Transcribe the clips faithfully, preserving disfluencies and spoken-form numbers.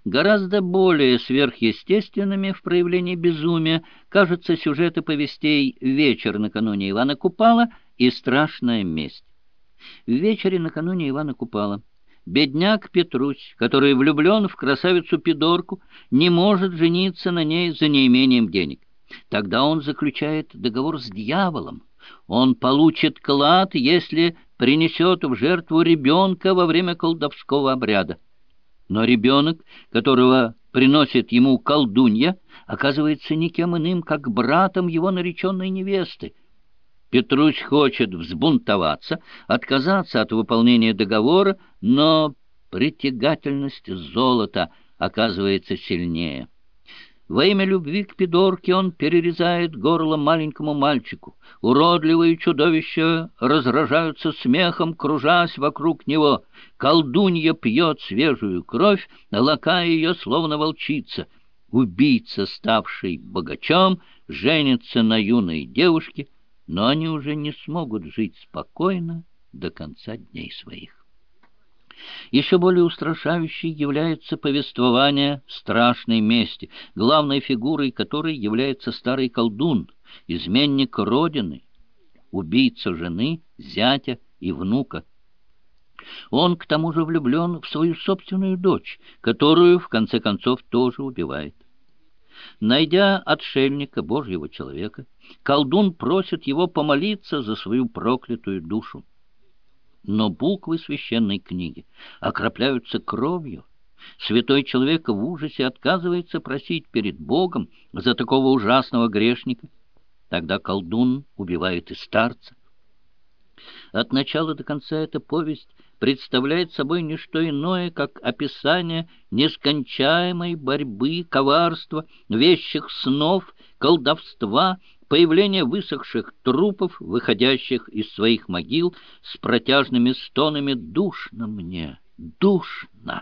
Гораздо более сверхъестественными в проявлении безумия кажутся сюжеты повестей «Вечер накануне Ивана Купала» и «Страшная месть». В «Вечере накануне Ивана Купала» бедняк Петрусь, который влюблен в красавицу-пидорку, не может жениться на ней за неимением денег. Тогда он заключает договор с дьяволом. Он получит клад, если принесет в жертву ребенка во время колдовского обряда. Но ребенок, которого приносит ему колдунья, оказывается никем иным, как братом его нареченной невесты. Петрусь хочет взбунтоваться, отказаться от выполнения договора, но притягательность золота оказывается сильнее. Во имя любви к пидорке он перерезает горло маленькому мальчику. Уродливые чудовища разражаются смехом, кружась вокруг него. Колдунья пьет свежую кровь, лакая ее, словно волчица. Убийца, ставший богачом, женится на юной девушке, но они уже не смогут жить спокойно до конца дней своих. Еще более устрашающей является повествование страшной мести, главной фигурой которой является старый колдун, изменник родины, убийца жены, зятя и внука. Он, к тому же, влюблен в свою собственную дочь, которую, в конце концов, тоже убивает. Найдя отшельника, Божьего человека, колдун просит его помолиться за свою проклятую душу. Но буквы священной книги окропляются кровью. Святой человек в ужасе отказывается просить перед Богом за такого ужасного грешника. Тогда колдун убивает и старца. От начала до конца эта повесть представляет собой не что иное, как описание нескончаемой борьбы, коварства, вещих снов, колдовства, появление высохших трупов, выходящих из своих могил с протяжными стонами «Душно мне! Душно!».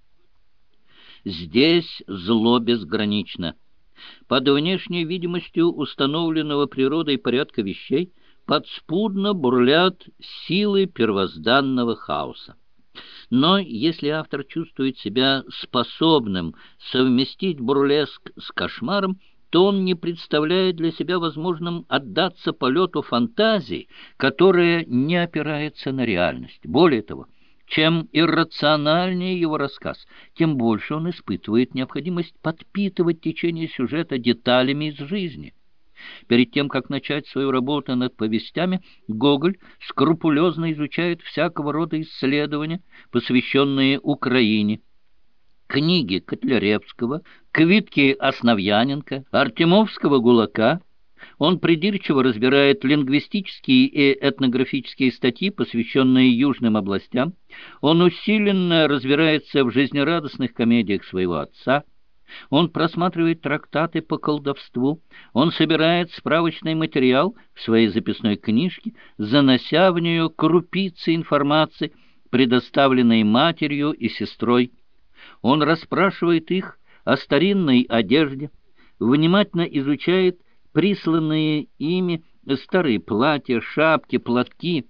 Здесь зло безгранично. Под внешней видимостью установленного природой порядка вещей подспудно бурлят силы первозданного хаоса. Но если автор чувствует себя способным совместить бурлеск с кошмаром, то он не представляет для себя возможным отдаться полету фантазии, которая не опирается на реальность. Более того, чем иррациональнее его рассказ, тем больше он испытывает необходимость подпитывать течение сюжета деталями из жизни. Перед тем, как начать свою работу над повестями, Гоголь скрупулезно изучает всякого рода исследования, посвященные Украине. Книги Котляревского, Квитки Основьяненко, Артемовского Гулака. Он придирчиво разбирает лингвистические и этнографические статьи, посвященные южным областям. Он усиленно разбирается в жизнерадостных комедиях своего отца. Он просматривает трактаты по колдовству. Он собирает справочный материал в своей записной книжке, занося в нее крупицы информации, предоставленной матерью и сестрой. Он расспрашивает их о старинной одежде, внимательно изучает присланные ими старые платья, шапки, платки.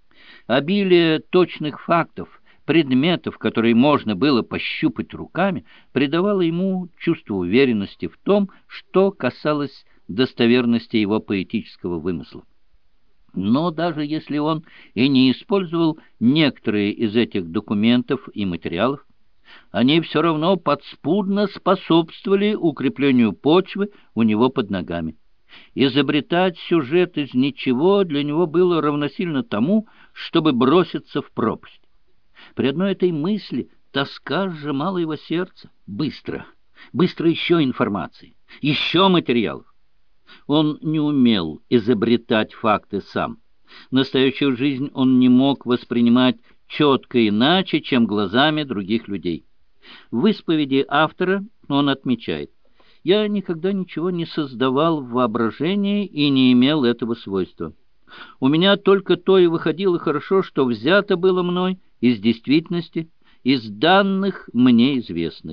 Обилие точных фактов, предметов, которые можно было пощупать руками, придавало ему чувство уверенности в том, что касалось достоверности его поэтического вымысла. Но даже если он и не использовал некоторые из этих документов и материалов, они все равно подспудно способствовали укреплению почвы у него под ногами. Изобретать сюжет из ничего для него было равносильно тому, чтобы броситься в пропасть. При одной этой мысли тоска сжимала его сердце. Быстро, быстро еще информации, еще материалов. Он не умел изобретать факты сам. Настоящую жизнь он не мог воспринимать четко иначе, чем глазами других людей. В исповеди автора он отмечает: «Я никогда ничего не создавал в воображении и не имел этого свойства. У меня только то и выходило хорошо, что взято было мной из действительности, из данных мне известных».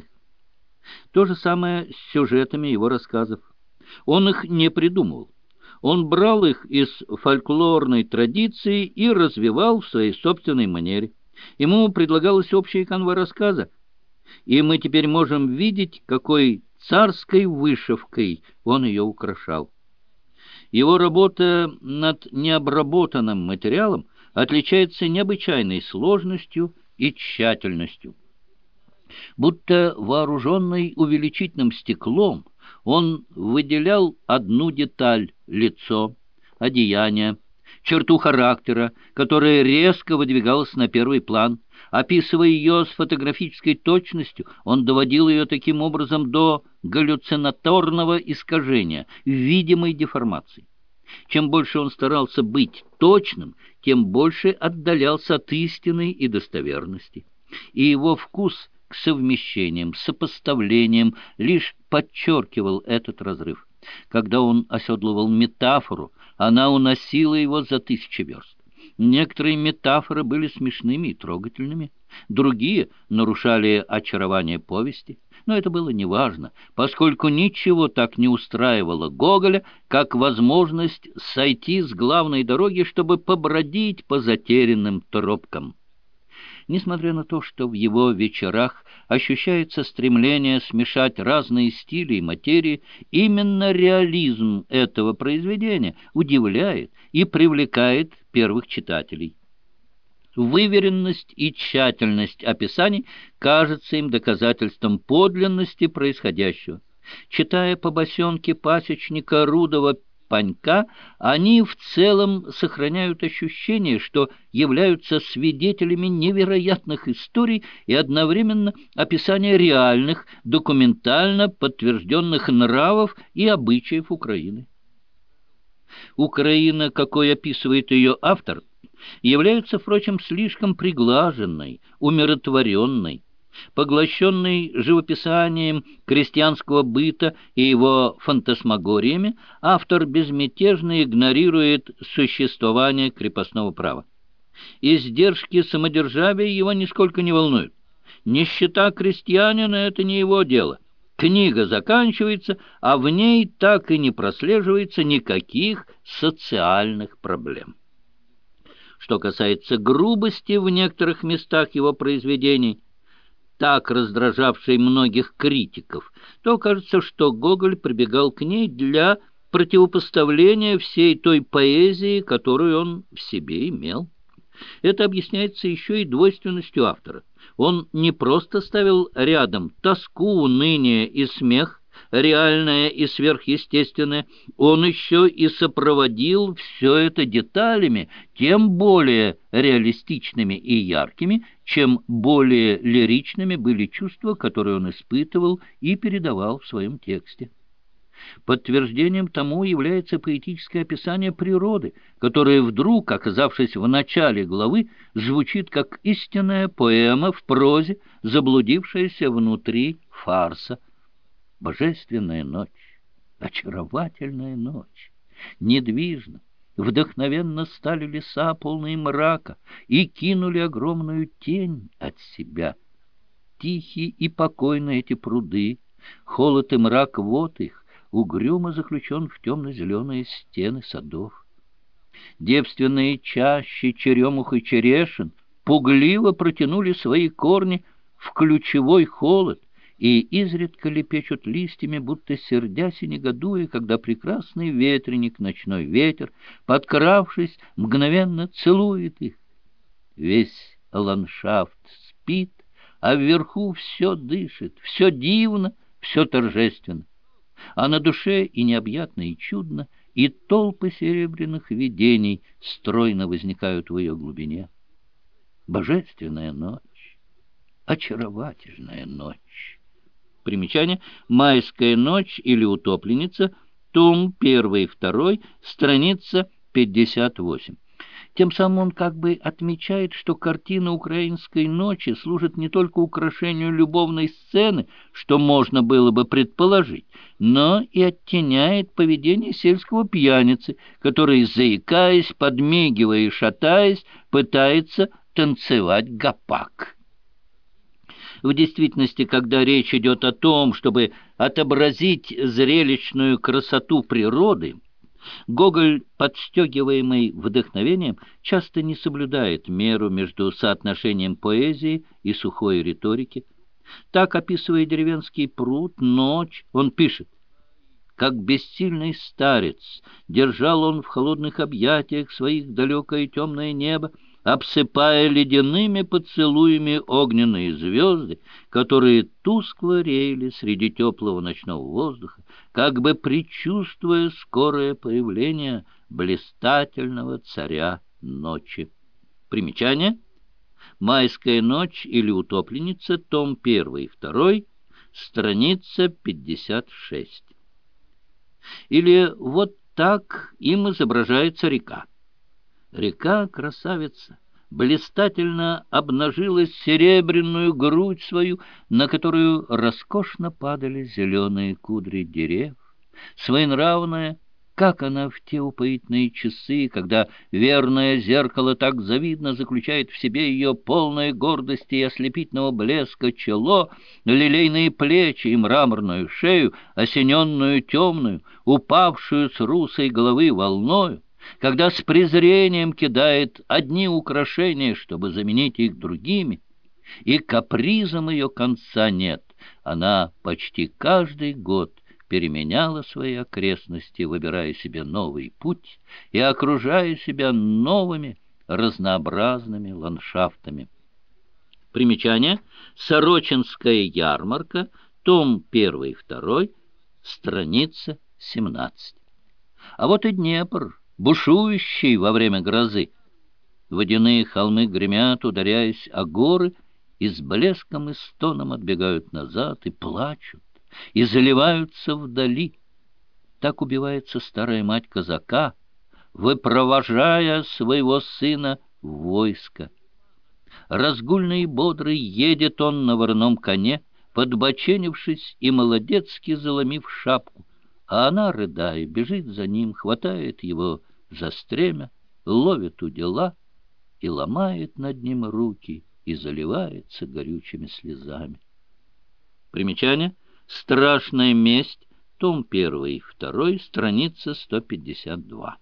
То же самое с сюжетами его рассказов. Он их не придумывал. Он брал их из фольклорной традиции и развивал в своей собственной манере. Ему предлагалась общая канва рассказа. и мы теперь можем видеть, какой царской вышивкой он ее украшал. Его работа над необработанным материалом отличается необычайной сложностью и тщательностью. Будто вооруженный увеличительным стеклом, он выделял одну деталь — лицо, одеяние, черту характера, которая резко выдвигалась на первый план. Описывая ее с фотографической точностью, он доводил ее таким образом до галлюцинаторного искажения, видимой деформации. Чем больше он старался быть точным, тем больше отдалялся от истины и достоверности. И его вкус к совмещениям, сопоставлениям лишь подчеркивал этот разрыв. Когда он оседлывал метафору, она уносила его за тысячи верст. Некоторые метафоры были смешными и трогательными, другие нарушали очарование повести. Но это было неважно, поскольку ничего так не устраивало Гоголя, как возможность сойти с главной дороги, чтобы побродить по затерянным тропкам. Несмотря на то, что в его вечерах ощущается стремление смешать разные стили и материи, именно реализм этого произведения удивляет и привлекает первых читателей. Выверенность и тщательность описаний кажется им доказательством подлинности происходящего. Читая побосенки пасечника Рудова Панька, они в целом сохраняют ощущение, что являются свидетелями невероятных историй и одновременно описания реальных, документально подтвержденных нравов и обычаев Украины. Украина, какой описывает ее автор, является, впрочем, слишком приглаженной, умиротворенной. Поглощенный живописанием крестьянского быта и его фантасмагориями, автор безмятежно игнорирует существование крепостного права. Издержки самодержавия его нисколько не волнуют. Нищета крестьянина — это не его дело. Книга заканчивается, а в ней так и не прослеживается никаких социальных проблем. Что касается грубости в некоторых местах его произведений, так раздражавшей многих критиков, то кажется, что Гоголь прибегал к ней для противопоставления всей той поэзии, которую он в себе имел. Это объясняется еще и двойственностью автора. Он не просто ставил рядом тоску, уныние и смех, реальное и сверхъестественное, он еще и сопроводил все это деталями, тем более реалистичными и яркими, чем более лиричными были чувства, которые он испытывал и передавал в своем тексте. Подтверждением тому является поэтическое описание природы, которое вдруг, оказавшись в начале главы, звучит как истинная поэма в прозе, заблудившаяся внутри фарса. Божественная ночь, очаровательная ночь, недвижно, вдохновенно стали леса, полные мрака, и кинули огромную тень от себя. Тихие и покойны эти пруды, холод и мрак вод их угрюмо заключен в темно-зеленые стены садов. Девственные чащи черемух и черешин пугливо протянули свои корни в ключевой холод, и изредка лепечут листьями, будто сердясь и негодуя, когда прекрасный ветреник, ночной ветер, подкравшись, мгновенно целует их. Весь ландшафт спит, а вверху все дышит, все дивно, все торжественно. А на душе и необъятно, и чудно, и толпы серебряных видений стройно возникают в ее глубине. Божественная ночь, очаровательная ночь. Примечание: «Майская ночь» или «Утопленница», том один и два, страница пятьдесят восемь. Тем самым он как бы отмечает, что картина украинской ночи служит не только украшению любовной сцены, что можно было бы предположить, но и оттеняет поведение сельского пьяницы, который, заикаясь, подмигивая и шатаясь, пытается танцевать гопак. В действительности, когда речь идет о том, чтобы отобразить зрелищную красоту природы, Гоголь, подстегиваемый вдохновением, часто не соблюдает меру между соотношением поэзии и сухой риторики. Так, описывая деревенский пруд, ночь, он пишет: «Как бессильный старец, держал он в холодных объятиях своих далекое темное небо, обсыпая ледяными поцелуями огненные звезды, которые тускло реяли среди теплого ночного воздуха, как бы предчувствуя скорое появление блистательного царя ночи». Примечание: «Майская ночь» или «Утопленница», том один и два, страница пятьдесят шесть. Или вот так им изображается река. Река-красавица блистательно обнажила серебряную грудь свою, на которую роскошно падали зеленые кудри дерев. Своенравная, как она в те упоительные часы, когда верное зеркало так завидно заключает в себе ее полное гордости и ослепительного блеска чело, лилейные плечи и мраморную шею, осененную темную, упавшую с русой головы волною, когда с презрением кидает одни украшения, чтобы заменить их другими, и капризом ее конца нет, она почти каждый год переменяла свои окрестности, выбирая себе новый путь и окружая себя новыми разнообразными ландшафтами. Примечание: Сорочинская ярмарка, том один и два, страница семнадцать. А вот и Днепр, бушующий во время грозы. Водяные холмы гремят, ударяясь о горы, и с блеском и стоном отбегают назад и плачут, и заливаются вдали. Так убивается старая мать казака, выпровожая своего сына в войско. Разгульный и бодрый едет он на вороном коне, подбоченившись и молодецки заломив шапку, а она, рыдая, бежит за ним, хватает его за стремя, ловит у дела и ломает над ним руки и заливается горючими слезами. Примечание: «Страшная месть», том один и два, страница сто пятьдесят два.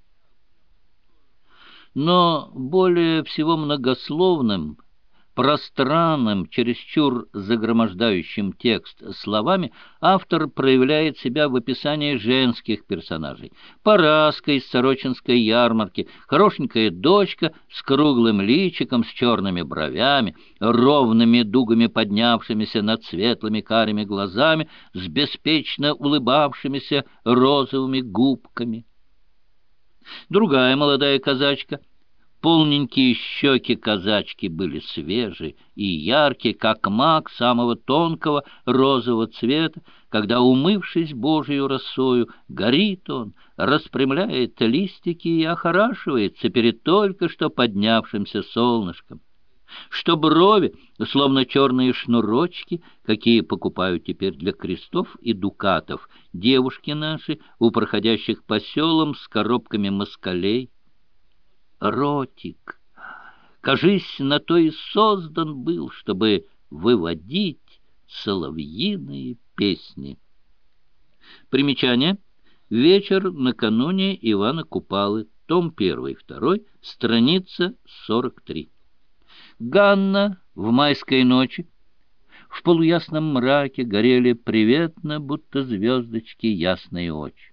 Но более всего многословным, пространным, чересчур загромождающим текст словами автор проявляет себя в описании женских персонажей. Параска из Сорочинской ярмарки, хорошенькая дочка с круглым личиком, с черными бровями, ровными дугами поднявшимися над светлыми карими глазами, с беспечно улыбавшимися розовыми губками. Другая молодая казачка. Полненькие щеки казачки были свежие и яркие, как мак самого тонкого розового цвета, когда, умывшись Божию росою, горит он, распрямляет листики и охорашивается перед только что поднявшимся солнышком. Что брови, словно черные шнурочки, какие покупают теперь для крестов и дукатов девушки наши у проходящих по селам с коробками москалей. Ротик, кажись, на то и создан был, чтобы выводить соловьиные песни. Примечание: «Вечер накануне Ивана Купалы», том один и два, страница сорок три. Ганна в майской ночи. В полуясном мраке горели приветно, будто звездочки, ясные очи.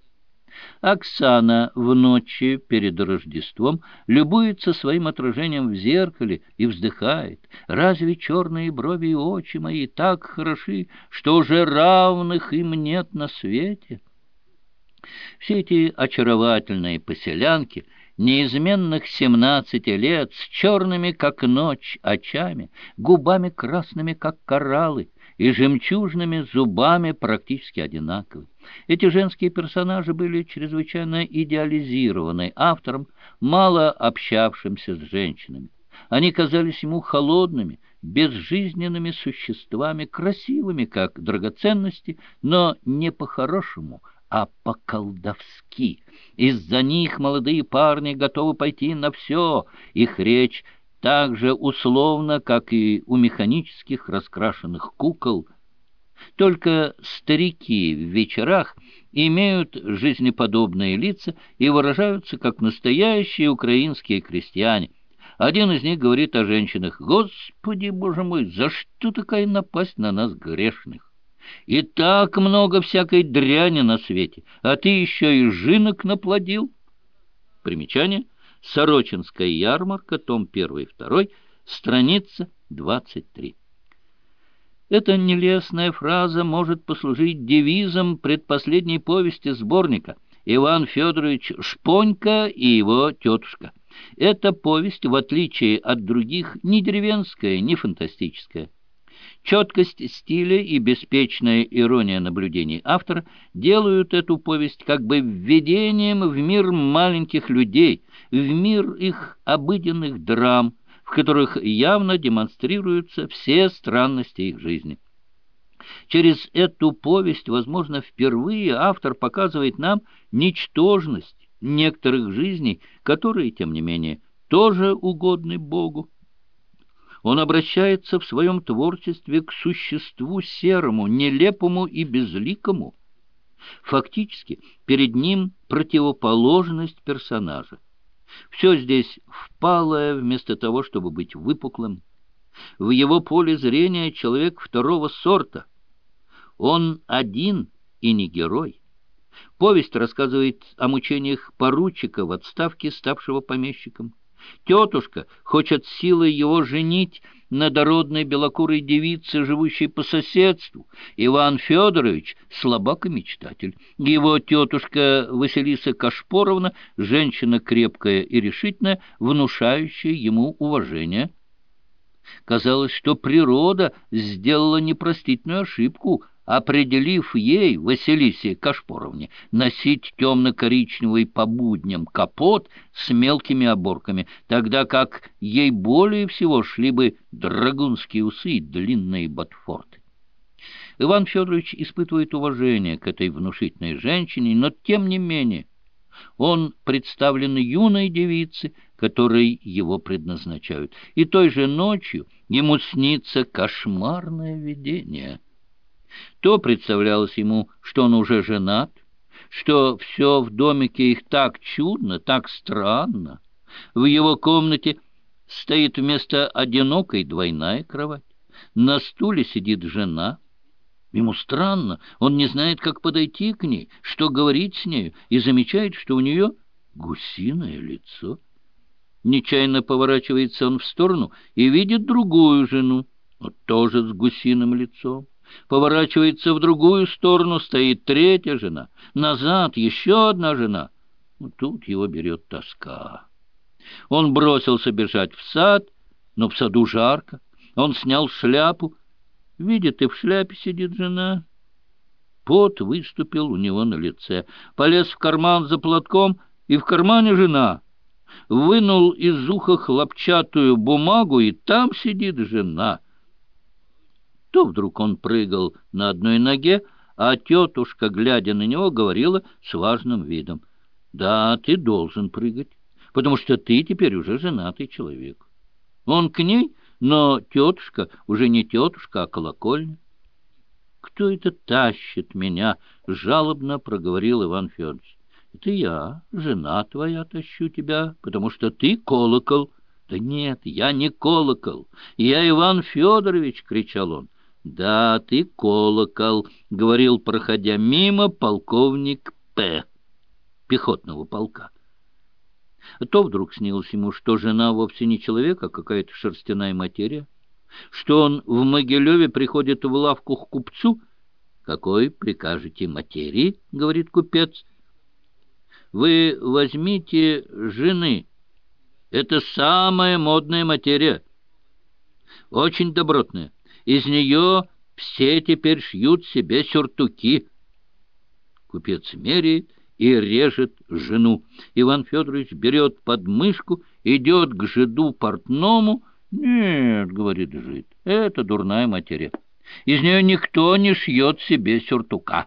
Оксана в ночи перед Рождеством любуется своим отражением в зеркале и вздыхает: «Разве черные брови и очи мои так хороши, что уже равных им нет на свете?» Все эти очаровательные поселянки неизменных семнадцати лет, с черными, как ночь, очами, губами красными, как кораллы, и жемчужными зубами практически одинаковы. Эти женские персонажи были чрезвычайно идеализированы автором, мало общавшимся с женщинами. Они казались ему холодными, безжизненными существами, красивыми, как драгоценности, но не по-хорошему, а по-колдовски. Из-за них молодые парни готовы пойти на все, их речь так же условно, как и у механических раскрашенных кукол. Только старики в вечерах имеют жизнеподобные лица и выражаются как настоящие украинские крестьяне, Один из них говорит о женщинах: «Господи, Боже мой, за что такая напасть на нас, грешных? И так много всякой дряни на свете, а ты еще и жинок наплодил». Примечание. Сорочинская ярмарка, том первый и второй, страница двадцать три. Эта нелестная фраза может послужить девизом предпоследней повести сборника «Иван Федорович Шпонька и его тетушка». Эта повесть, в отличие от других, ни деревенская, ни фантастическая. Четкость стиля и беспечная ирония наблюдений автора делают эту повесть как бы введением в мир маленьких людей, в мир их обыденных драм, в которых явно демонстрируются все странности их жизни. Через эту повесть, возможно, впервые автор показывает нам ничтожность некоторых жизней, которые, тем не менее, тоже угодны Богу. Он обращается в своем творчестве к существу серому, нелепому и безликому. Фактически, перед ним противоположность персонажа. Все здесь впалое вместо того, чтобы быть выпуклым. В его поле зрения человек второго сорта. Он один и не герой. Повесть рассказывает о мучениях поручика в отставке, ставшего помещиком. Тетушка хочет силой его женить на дородной белокурой девице, живущей по соседству. Иван Федорович — слабак и мечтатель. Его тетушка Василиса Кашпоровна — женщина крепкая и решительная, внушающая ему уважение. Казалось, что природа сделала непростительную ошибку, определив ей, Василисе Кашпоровне, носить темно-коричневый по будням капот с мелкими оборками, тогда как ей более всего шли бы драгунские усы и длинные ботфорты. Иван Федорович испытывает уважение к этой внушительной женщине, но тем не менее он представлен юной девице, которой его предназначают, и той же ночью ему снится кошмарное видение. То представлялось ему, что он уже женат, что все в домике их так чудно, так странно. В его комнате стоит вместо одинокой двойная кровать. На стуле сидит жена. Ему странно, он не знает, как подойти к ней, что говорить с нею, и замечает, что у нее гусиное лицо. Нечаянно поворачивается он в сторону и видит другую жену, вот тоже с гусиным лицом. Поворачивается в другую сторону, стоит третья жена. Назад еще одна жена. Ну, тут его берет тоска. Он бросился бежать в сад, но в саду жарко. Он снял шляпу. Видит, и в шляпе сидит жена. Пот выступил у него на лице. Полез в карман за платком, и в кармане жена. Вынул из уха хлопчатую бумагу, и там сидит жена. То вдруг он прыгал на одной ноге, а тетушка, глядя на него, говорила с важным видом: «Да, ты должен прыгать, потому что ты теперь уже женатый человек». Он к ней, но тетушка уже не тетушка, а колокольня. «Кто это тащит меня?» — жалобно проговорил Иван Федорович. «Это я, жена твоя, тащу тебя, потому что ты колокол». «Да нет, я не колокол, я Иван Федорович!» — кричал он. «Да, ты колокол», — говорил, проходя мимо, полковник П. пехотного полка. То вдруг снилось ему, что жена вовсе не человек, а какая-то шерстяная материя, что он в Могилеве приходит в лавку к купцу. «Какой прикажете материи?» — говорит купец. «Вы возьмите жены. Это самая модная материя, очень добротная. Из нее все теперь шьют себе сюртуки». Купец меряет и режет жену. Иван Федорович берет подмышку, идет к жиду портному. «Нет, — говорит жид, — это дурная материя. Из нее никто не шьет себе сюртука».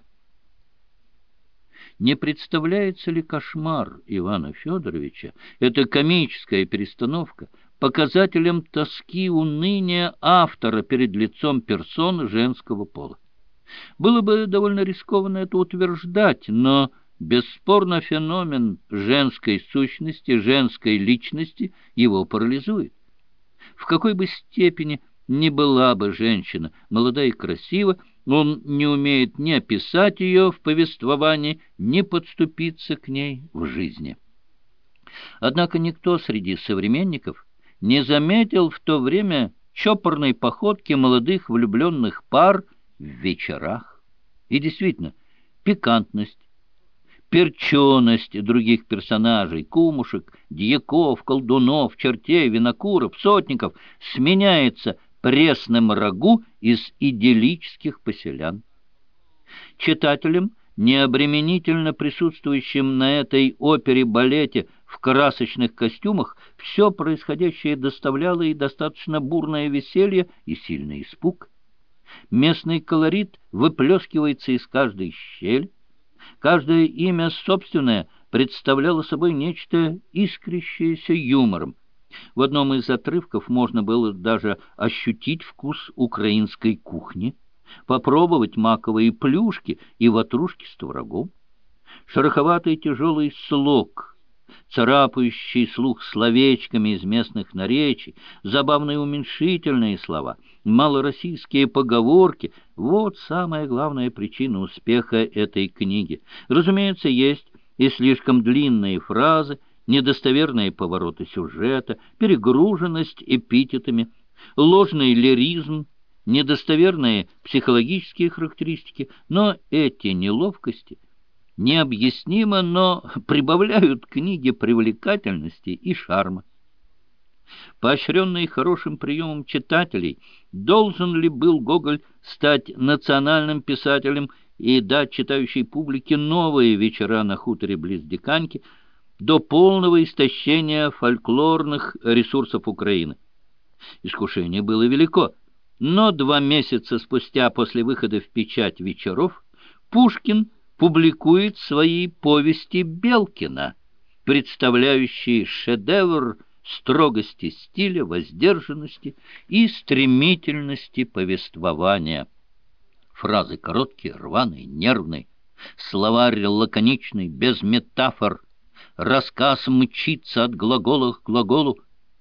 Не представляется ли кошмар Ивана Федоровича, эта комическая перестановка, показателем тоски, уныния автора перед лицом персон женского пола? Было бы довольно рискованно это утверждать, но Бесспорно, феномен женской сущности, женской личности его парализует. В какой бы степени ни была бы женщина молода и красива, он не умеет ни описать ее в повествовании, ни подступиться к ней в жизни. Однако никто среди современников не заметил в то время чопорной походки молодых влюбленных пар в вечерах. И действительно, пикантность, перченость других персонажей, кумушек, дьяков, колдунов, чертей, винокуров, сотников сменяется пресным рагу из идиллических поселян. Читателям, необременительно присутствующим на этой опере-балете в красочных костюмах, все происходящее доставляло и достаточно бурное веселье и сильный испуг. Местный колорит выплескивается из каждой щели. Каждое имя собственное представляло собой нечто искрящееся юмором. В одном из отрывков можно было даже ощутить вкус украинской кухни, попробовать маковые плюшки и ватрушки с творогом. Шероховатый тяжелый слог, царапающий слух словечками из местных наречий, забавные уменьшительные слова, малороссийские поговорки — вот самая главная причина успеха этой книги. Разумеется, есть и слишком длинные фразы, недостоверные повороты сюжета, перегруженность эпитетами, ложный лиризм, недостоверные психологические характеристики, но эти неловкости необъяснимо, но прибавляют книге привлекательности и шарма. Поощренный хорошим приемом читателей, должен ли был Гоголь стать национальным писателем и дать читающей публике новые вечера на хуторе близ Диканьки до полного истощения фольклорных ресурсов Украины? Искушение было велико, но два месяца спустя после выхода в печать «Вечеров» Пушкин публикует свои повести Белкина, представляющие шедевр строгости стиля, воздержанности и стремительности повествования. Фразы короткие, рваные, нервные, словарь лаконичный, без метафор, рассказ мчится от глагола к глаголу.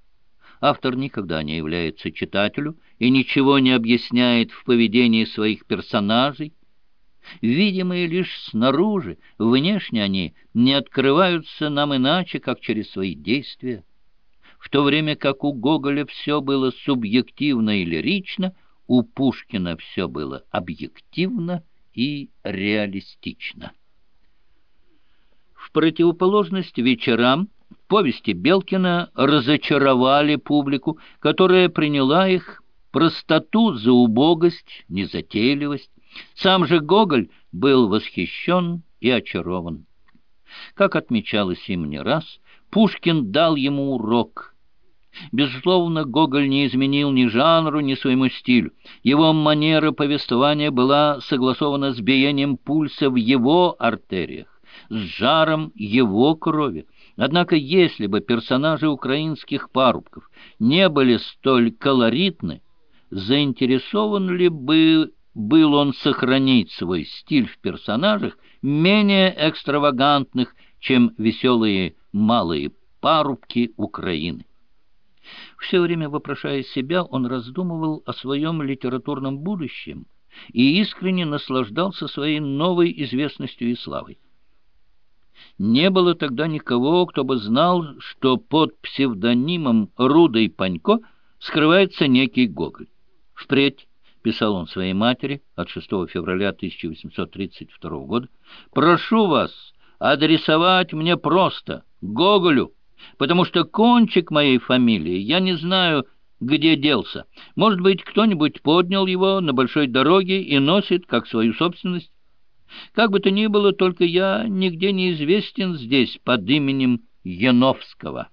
Автор никогда не является читателю и ничего не объясняет в поведении своих персонажей. Видимые лишь снаружи, внешне они не открываются нам иначе, как через свои действия. В то время как у Гоголя все было субъективно и лирично, у Пушкина все было объективно и реалистично. В противоположность вечерам, повести Белкина разочаровали публику, которая приняла их простоту за убогость, незатейливость. Сам же Гоголь был восхищен и очарован. Как отмечалось им не раз, Пушкин дал ему урок. Безусловно, Гоголь не изменил ни жанру, ни своему стилю. Его манера повествования была согласована с биением пульса в его артериях, с жаром его крови. Однако, если бы персонажи украинских парубков не были столь колоритны, заинтересован ли бы был он сохранить свой стиль в персонажах, менее экстравагантных, чем веселые малые парубки Украины? Все время вопрошая себя, он раздумывал о своем литературном будущем и искренне наслаждался своей новой известностью и славой. Не было тогда никого, кто бы знал, что под псевдонимом Рудой Панько скрывается некий Гоголь. Впредь, писал он своей матери от шестого февраля тысяча восемьсот тридцать второго года, прошу вас адресовать мне просто Гоголю, потому что кончик моей фамилии я не знаю, где делся. Может быть, кто-нибудь поднял его на большой дороге и носит как свою собственность. Как бы то ни было, только я нигде не известен здесь под именем Яновского.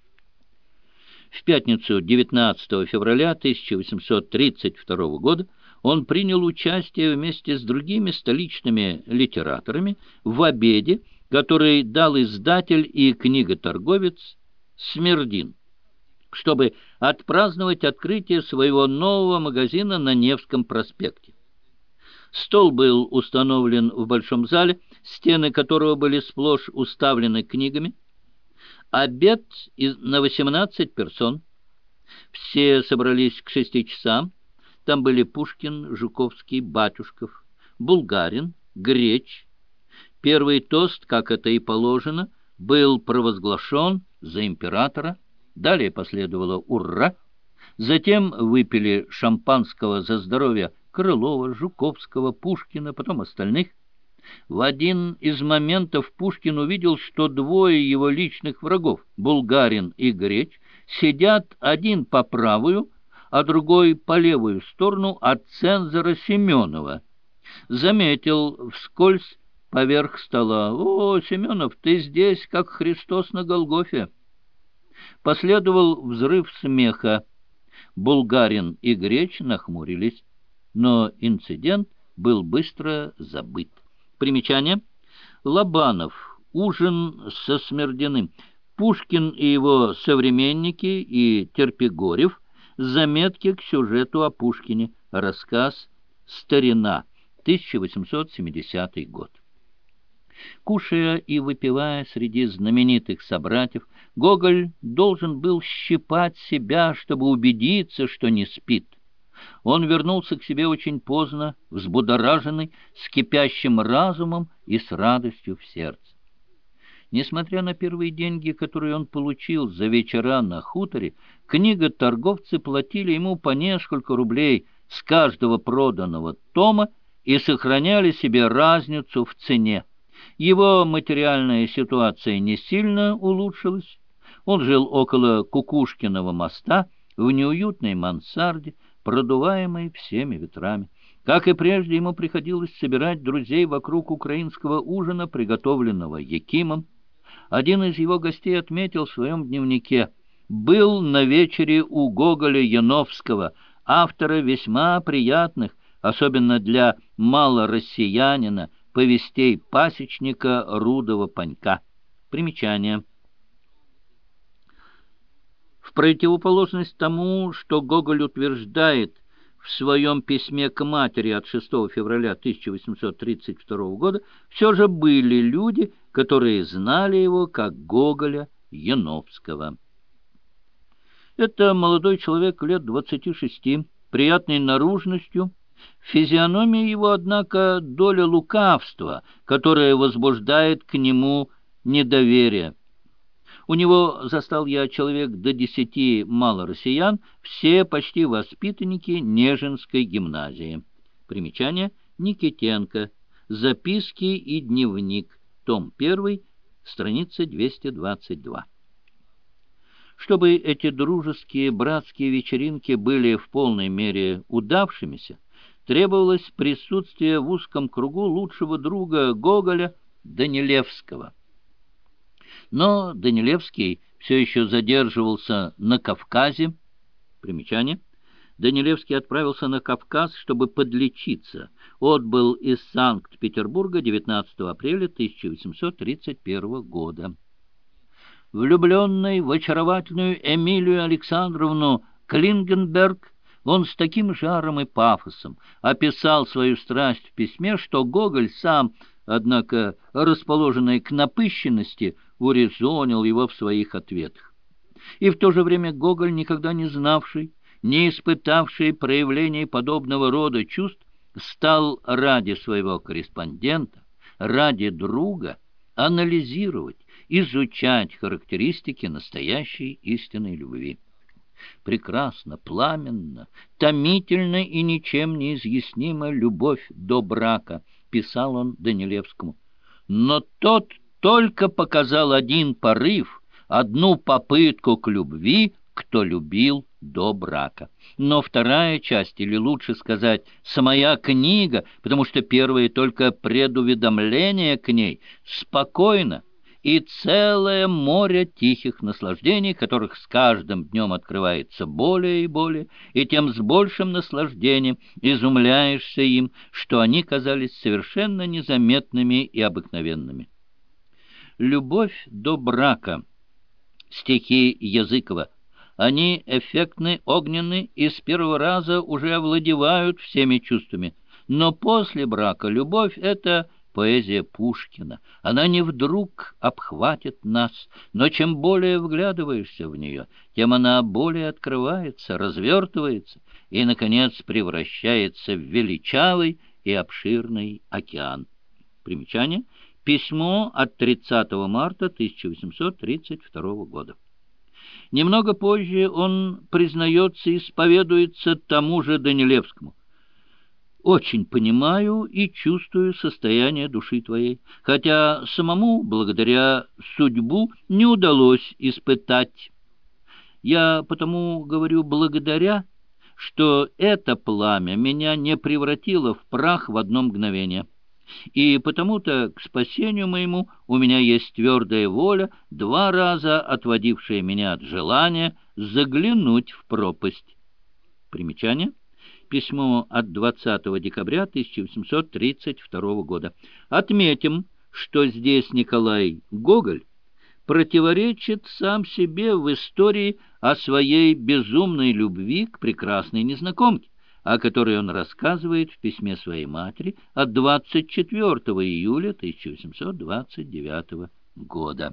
В пятницу девятнадцатого февраля тысяча восемьсот тридцать второго года он принял участие вместе с другими столичными литераторами в обеде, который дал издатель и книготорговец Смердин, чтобы отпраздновать открытие своего нового магазина на Невском проспекте. Стол был установлен в большом зале, стены которого были сплошь уставлены книгами. Обед на восемнадцать персон. Все собрались к шести часам. Там были Пушкин, Жуковский, Батюшков, Булгарин, Греч. Первый тост, как это и положено, был провозглашен за императора. Далее последовало «Ура!». Затем выпили шампанского за здоровье Крылова, Жуковского, Пушкина, потом остальных. В один из моментов Пушкин увидел, что двое его личных врагов, Булгарин и Греч, сидят один по правую, а другой по левую сторону от цензора Семенова. Заметил вскользь поверх стола: «О, Семенов, ты здесь, как Христос на Голгофе!» Последовал взрыв смеха. Булгарин и Греч нахмурились, но инцидент был быстро забыт. Примечание. Лобанов. Ужин со Смердяным. Пушкин и его современники и Терпигорев. Заметки к сюжету о Пушкине. Рассказ «Старина». тысяча восемьсот семидесятый год. Кушая и выпивая среди знаменитых собратьев, Гоголь должен был щипать себя, чтобы убедиться, что не спит. Он вернулся к себе очень поздно, взбудораженный, с кипящим разумом и с радостью в сердце. Несмотря на первые деньги, которые он получил за вечера на хуторе, книготорговцы платили ему по несколько рублей с каждого проданного тома и сохраняли себе разницу в цене. Его материальная ситуация не сильно улучшилась. Он жил около Кукушкиного моста в неуютной мансарде, продуваемой всеми ветрами. Как и прежде, ему приходилось собирать друзей вокруг украинского ужина, приготовленного Якимом. Один из его гостей отметил в своем дневнике: «Был на вечере у Гоголя Яновского, автора весьма приятных, особенно для малороссиянина, повестей пасечника Рудова-Панька». Примечание. В противоположность тому, что Гоголь утверждает в своем письме к матери от шестого февраля тысяча восемьсот тридцать второго года, все же были люди, которые знали его как Гоголя Яновского. Это молодой человек лет двадцати шести, приятной наружностью. В физиономии его, однако, доля лукавства, которая возбуждает к нему недоверие. У него застал я человек до десяти малороссиян, все почти воспитанники Нежинской гимназии. Примечание. Никитенко. Записки и дневник. Том первый, страница двести двадцать два. Чтобы эти дружеские братские вечеринки были в полной мере удавшимися, требовалось присутствие в узком кругу лучшего друга Гоголя Данилевского. Но Данилевский все еще задерживался на Кавказе. Примечание. Данилевский отправился на Кавказ, чтобы подлечиться. Отбыл из Санкт-Петербурга девятнадцатого апреля тысяча восемьсот тридцать первого года. Влюбленный в очаровательную Эмилию Александровну Клингенберг, он с таким жаром и пафосом описал свою страсть в письме, что Гоголь сам, однако расположенный к напыщенности, урезонил его в своих ответах. И в то же время Гоголь, никогда не знавший, не испытавший проявлений подобного рода чувств, стал ради своего корреспондента, ради друга, анализировать, изучать характеристики настоящей истинной любви. Прекрасно, пламенно, томительно и ничем не изъяснима любовь до брака, писал он Данилевскому. Но тот только показал один порыв, одну попытку к любви, кто любил до брака. Но вторая часть, или лучше сказать, самая книга, потому что первое только предуведомление к ней, спокойно, и целое море тихих наслаждений, которых с каждым днем открывается более и более, и тем с большим наслаждением изумляешься им, что они казались совершенно незаметными и обыкновенными. «Любовь до брака», стихи Языкова. Они эффектны, огненны и с первого раза уже овладевают всеми чувствами. Но после брака любовь — это поэзия Пушкина. Она не вдруг обхватит нас, но чем более вглядываешься в нее, тем она более открывается, развертывается и, наконец, превращается в величавый и обширный океан. Примечание. Письмо от тридцатого марта тысяча восемьсот тридцать второго года. Немного позже он признается и исповедуется тому же Данилевскому. «Очень понимаю и чувствую состояние души твоей, хотя самому, благодаря судьбу, не удалось испытать. Я потому говорю «благодаря», что это пламя меня не превратило в прах в одно мгновение. И потому-то к спасению моему у меня есть твердая воля, два раза отводившая меня от желания заглянуть в пропасть». Примечание. Письмо от двадцатого декабря тысяча восемьсот тридцать второго года. Отметим, что здесь Николай Гоголь противоречит сам себе в истории о своей безумной любви к прекрасной незнакомке, о которой он рассказывает в письме своей матери от двадцать четвёртого июля тысяча восемьсот двадцать девятого года.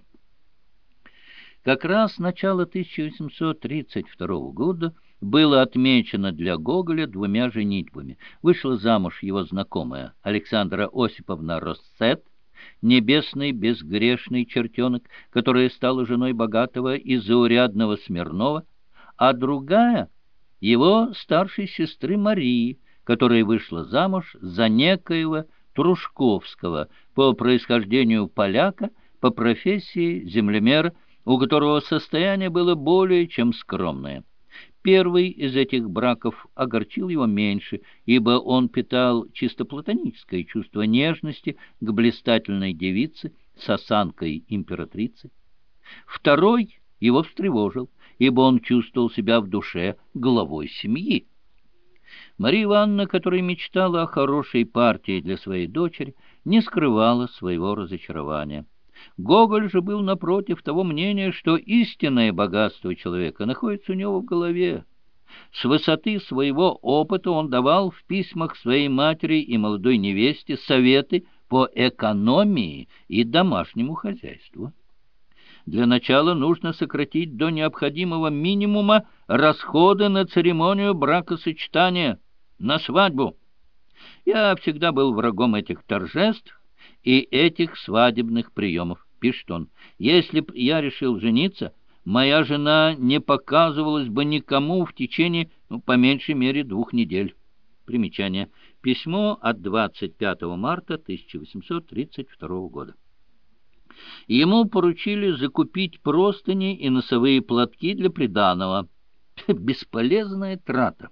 Как раз начало тысяча восемьсот тридцать второго года было отмечено для Гоголя двумя женитьбами. Вышла замуж его знакомая Александра Осиповна Россет, небесный безгрешный чертенок, которая стала женой богатого и заурядного Смирнова, а другая — его старшей сестры Марии, которая вышла замуж за некоего Трушковского, по происхождению поляка, по профессии землемера, у которого состояние было более чем скромное. Первый из этих браков огорчил его меньше, ибо он питал чисто платоническое чувство нежности к блистательной девице с осанкой императрицы. Второй его встревожил, ибо он чувствовал себя в душе главой семьи. Мария Ивановна, которая мечтала о хорошей партии для своей дочери, не скрывала своего разочарования. Гоголь же был, напротив, того мнения, что истинное богатство человека находится у него в голове. С высоты своего опыта он давал в письмах своей матери и молодой невесте советы по экономии и домашнему хозяйству. Для начала нужно сократить до необходимого минимума расходы на церемонию бракосочетания, на свадьбу. Я всегда был врагом этих торжеств и этих свадебных приемов, пишет он. Если б я решил жениться, моя жена не показывалась бы никому в течение, ну, по меньшей мере, двух недель. Примечание. Письмо от двадцать пятого марта тысяча восемьсот тридцать второго года. Ему поручили закупить простыни и носовые платки для приданого. Бесполезная трата.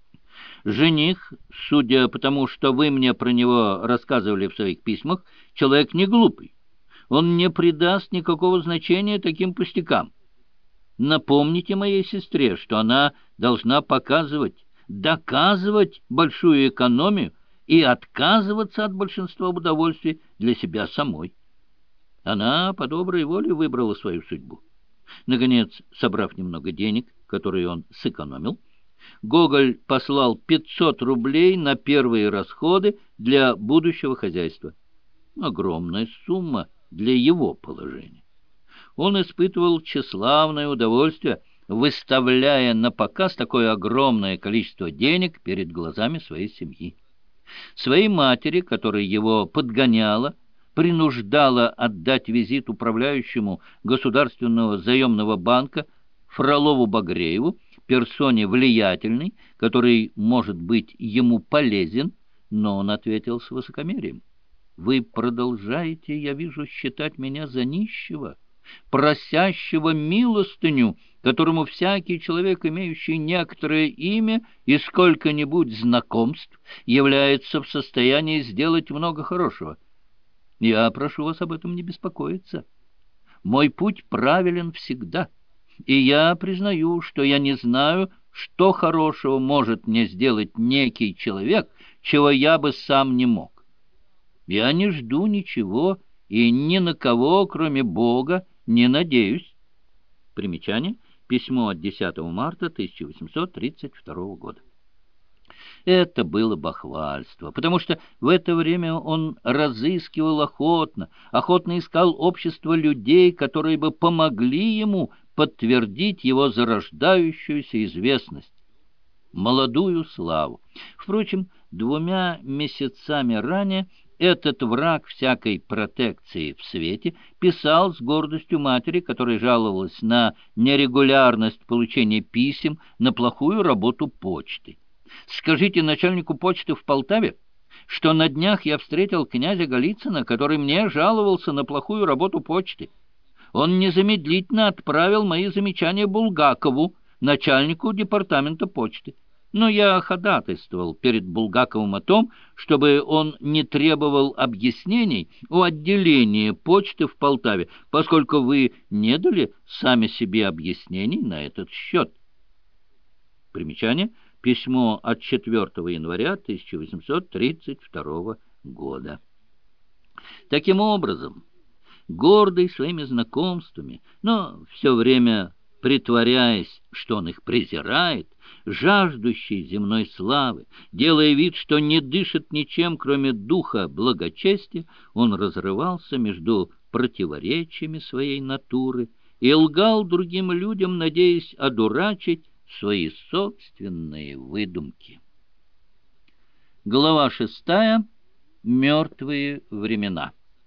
Жених, судя по тому, что вы мне про него рассказывали в своих письмах, человек не глупый. Он не придаст никакого значения таким пустякам. Напомните моей сестре, что она должна показывать, доказывать большую экономию и отказываться от большинства удовольствий для себя самой. Она по доброй воле выбрала свою судьбу. Наконец, собрав немного денег, которые он сэкономил, Гоголь послал пятьсот рублей на первые расходы для будущего хозяйства. Огромная сумма для его положения. Он испытывал тщеславное удовольствие, выставляя на показ такое огромное количество денег перед глазами своей семьи. Своей матери, которая его подгоняла, принуждала отдать визит управляющему Государственного заемного банка Фролову-Багрееву, персоне влиятельной, который может быть ему полезен, но он ответил с высокомерием: «Вы продолжаете, я вижу, считать меня за нищего, просящего милостыню, которому всякий человек, имеющий некоторое имя и сколько-нибудь знакомств, является в состоянии сделать много хорошего. Я прошу вас об этом не беспокоиться. Мой путь правилен всегда, и я признаю, что я не знаю, что хорошего может мне сделать некий человек, чего я бы сам не мог. Я не жду ничего и ни на кого, кроме Бога, не надеюсь». Примечание. Письмо от десятого марта тысяча восемьсот тридцать второго года. Это было бахвальство, потому что в это время он разыскивал охотно, охотно искал общество людей, которые бы помогли ему подтвердить его зарождающуюся известность, молодую славу. Впрочем, двумя месяцами ранее этот враг всякой протекции в свете писал с гордостью матери, которая жаловалась на нерегулярность получения писем, на плохую работу почты. «Скажите начальнику почты в Полтаве, что на днях я встретил князя Голицына, который мне жаловался на плохую работу почты. Он незамедлительно отправил мои замечания Булгакову, начальнику департамента почты. Но я ходатайствовал перед Булгаковым о том, чтобы он не требовал объяснений у отделения почты в Полтаве, поскольку вы не дали сами себе объяснений на этот счет». Примечание. Письмо от четвёртого января тысяча восемьсот тридцать второго года. Таким образом, гордый своими знакомствами, но все время притворяясь, что он их презирает, жаждущий земной славы, делая вид, что не дышит ничем, кроме духа благочестия, он разрывался между противоречиями своей натуры и лгал другим людям, надеясь одурачить свои собственные выдумки. Глава шестая. Мертвые времена.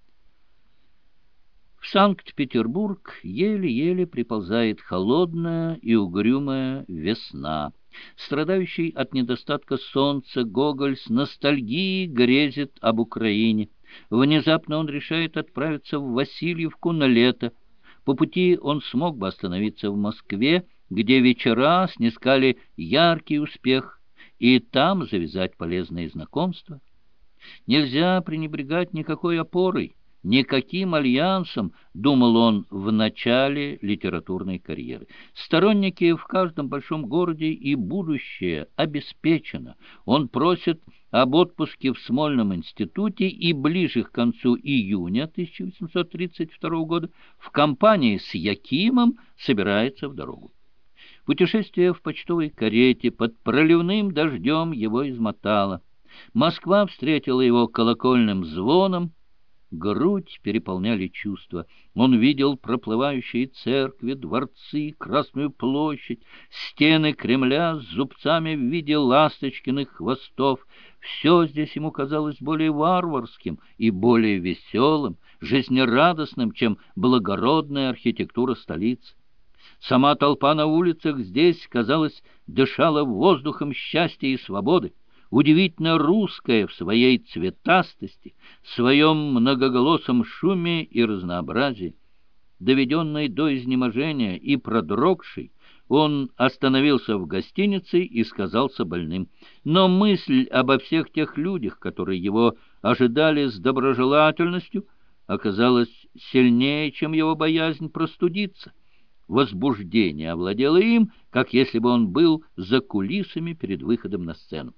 В Санкт-Петербург еле-еле приползает холодная и угрюмая весна. Страдающий от недостатка солнца Гоголь с ностальгией грезит об Украине. Внезапно он решает отправиться в Васильевку на лето. По пути он смог бы остановиться в Москве, где вечера снискали яркий успех, и там завязать полезные знакомства. Нельзя пренебрегать никакой опорой, никаким альянсом, думал он в начале литературной карьеры. Сторонники в каждом большом городе, и будущее обеспечено. Он просит об отпуске в Смольном институте и ближе к концу июня тысяча восемьсот тридцать второго года в компании с Якимом собирается в дорогу. Путешествие в почтовой карете под проливным дождем его измотало. Москва встретила его колокольным звоном, грудь переполняли чувства. Он видел проплывающие церкви, дворцы, Красную площадь, стены Кремля с зубцами в виде ласточкиных хвостов. Все здесь ему казалось более варварским и более веселым, жизнерадостным, чем благородная архитектура столицы. Сама толпа на улицах здесь, казалось, дышала воздухом счастья и свободы, удивительно русская в своей цветастости, в своем многоголосом шуме и разнообразии. Доведенный до изнеможения и продрогший, он остановился в гостинице и сказался больным. Но мысль обо всех тех людях, которые его ожидали с доброжелательностью, оказалась сильнее, чем его боязнь простудиться. Возбуждение овладело им, как если бы он был за кулисами перед выходом на сцену.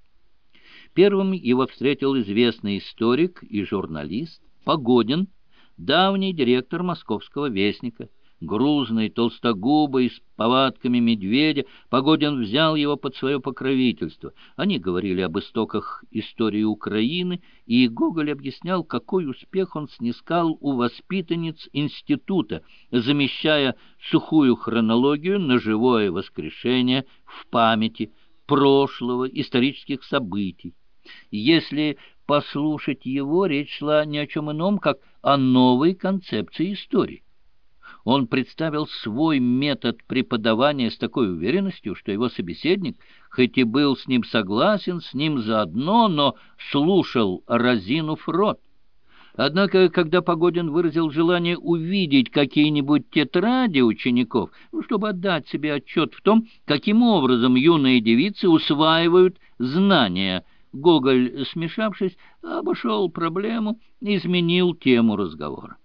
Первым его встретил известный историк и журналист Погодин, давний директор Московского вестника. Грузный, толстогубый, с повадками медведя, Погодин взял его под свое покровительство. Они говорили об истоках истории Украины, и Гоголь объяснял, какой успех он снискал у воспитанниц института, замещая сухую хронологию на живое воскрешение в памяти прошлого, исторических событий. Если послушать его, речь шла ни о чем ином, как о новой концепции истории. Он представил свой метод преподавания с такой уверенностью, что его собеседник, хоть и был с ним согласен, с ним заодно, но слушал, разинув рот. Однако, когда Погодин выразил желание увидеть какие-нибудь тетради учеников, ну, чтобы отдать себе отчет в том, каким образом юные девицы усваивают знания, Гоголь, смешавшись, обошел проблему, изменил тему разговора.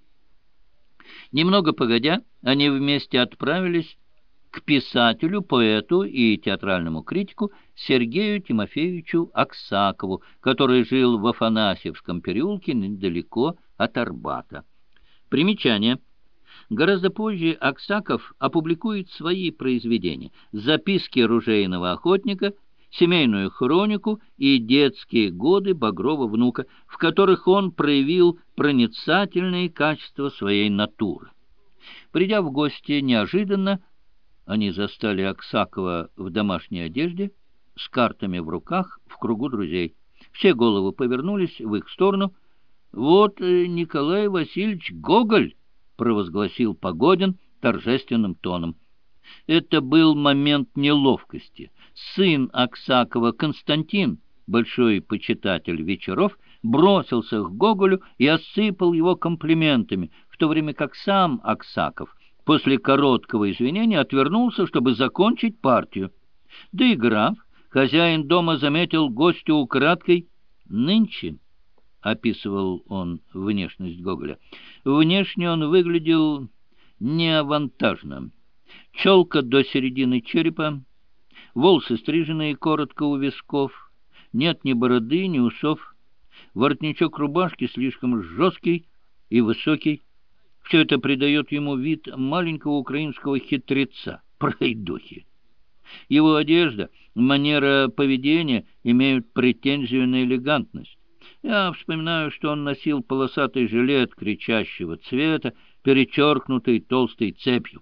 Немного погодя, они вместе отправились к писателю, поэту и театральному критику Сергею Тимофеевичу Аксакову, который жил в Афанасьевском переулке недалеко от Арбата. Примечание. Гораздо позже Аксаков опубликует свои произведения «Записки ружейного охотника», семейную хронику и детские годы Багрова внука, в которых он проявил проницательные качества своей натуры. Придя в гости неожиданно, они застали Аксакова в домашней одежде, с картами в руках, в кругу друзей. Все головы повернулись в их сторону. «Вот Николай Васильевич Гоголь!» — провозгласил Погодин торжественным тоном. Это был момент неловкости. Сын Аксакова Константин, большой почитатель вечеров, бросился к Гоголю и осыпал его комплиментами, в то время как сам Аксаков после короткого извинения отвернулся, чтобы закончить партию. Доиграв, хозяин дома заметил гостю украдкой: «Нынче», — описывал он внешность Гоголя, — «внешне он выглядел неавантажно. Челка до середины черепа, волосы стриженные коротко у висков, нет ни бороды, ни усов, воротничок рубашки слишком жесткий и высокий. Все это придает ему вид маленького украинского хитреца, пройдохи. Его одежда, манера поведения имеют претензию на элегантность. Я вспоминаю, что он носил полосатый жилет кричащего цвета, перечеркнутый толстой цепью.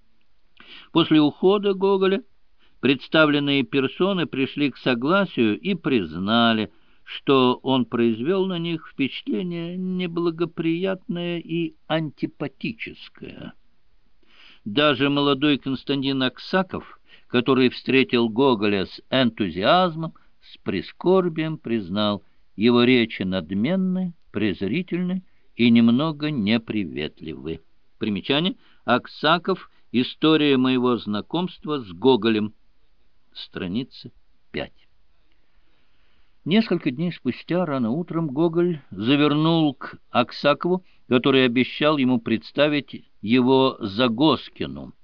После ухода Гоголя представленные персоны пришли к согласию и признали, что он произвел на них впечатление неблагоприятное и антипатическое. Даже молодой Константин Аксаков, который встретил Гоголя с энтузиазмом, с прискорбием признал: его речи надменны, презрительны и немного неприветливы. Примечание: Аксаков. История моего знакомства с Гоголем. Страница пять. Несколько дней спустя, рано утром, Гоголь завернул к Аксакову, который обещал ему представить его Загоскину,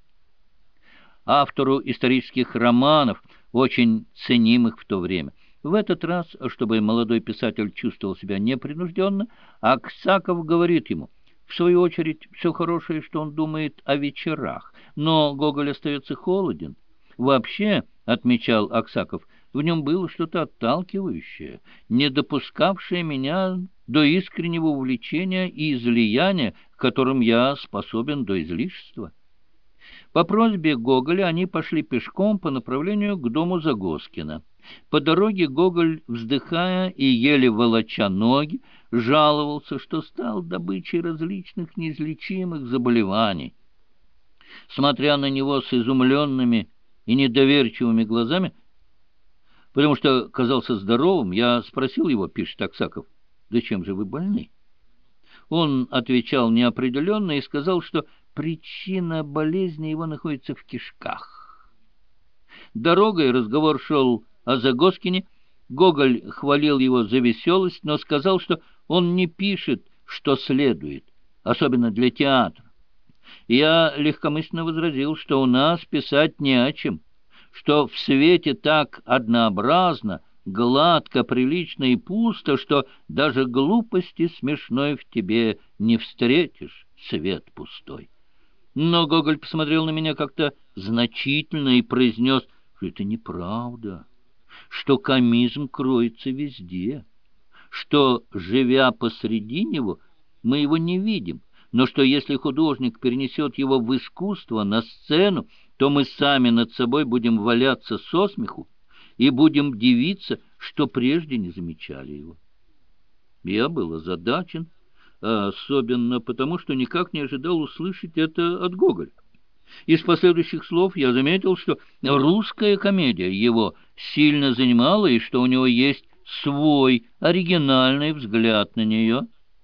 автору исторических романов, очень ценимых в то время. В этот раз, чтобы молодой писатель чувствовал себя непринужденно, Аксаков говорит ему, в свою очередь, все хорошее, что он думает о вечерах, но Гоголь остается холоден. Вообще, отмечал Аксаков, в нем было что-то отталкивающее, не допускавшее меня до искреннего увлечения и излияния, к которым я способен до излишества. По просьбе Гоголя они пошли пешком по направлению к дому Загоскина. По дороге Гоголь, вздыхая и еле волоча ноги, жаловался, что стал добычей различных неизлечимых заболеваний. Смотря на него с изумленными и недоверчивыми глазами, потому что казался здоровым, я спросил его, пишет Аксаков, «Зачем же вы больны?» Он отвечал неопределенно и сказал, что причина болезни его находится в кишках. Дорогой разговор шел о Загоскине. Гоголь хвалил его за веселость, но сказал, что он не пишет, что следует, особенно для театра. Я легкомысленно возразил, что у нас писать не о чем, что в свете так однообразно, гладко, прилично и пусто, что даже глупости смешной в тебе не встретишь, свет пустой. Но Гоголь посмотрел на меня как-то значительно и произнес, что это неправда, что комизм кроется везде, что, живя посреди него, мы его не видим, но что если художник перенесет его в искусство, на сцену, то мы сами над собой будем валяться со смеху и будем дивиться, что прежде не замечали его. Я был озадачен, особенно потому, что никак не ожидал услышать это от Гоголя. Из последующих слов я заметил, что русская комедия его сильно занимала и что у него есть свой оригинальный взгляд на нее.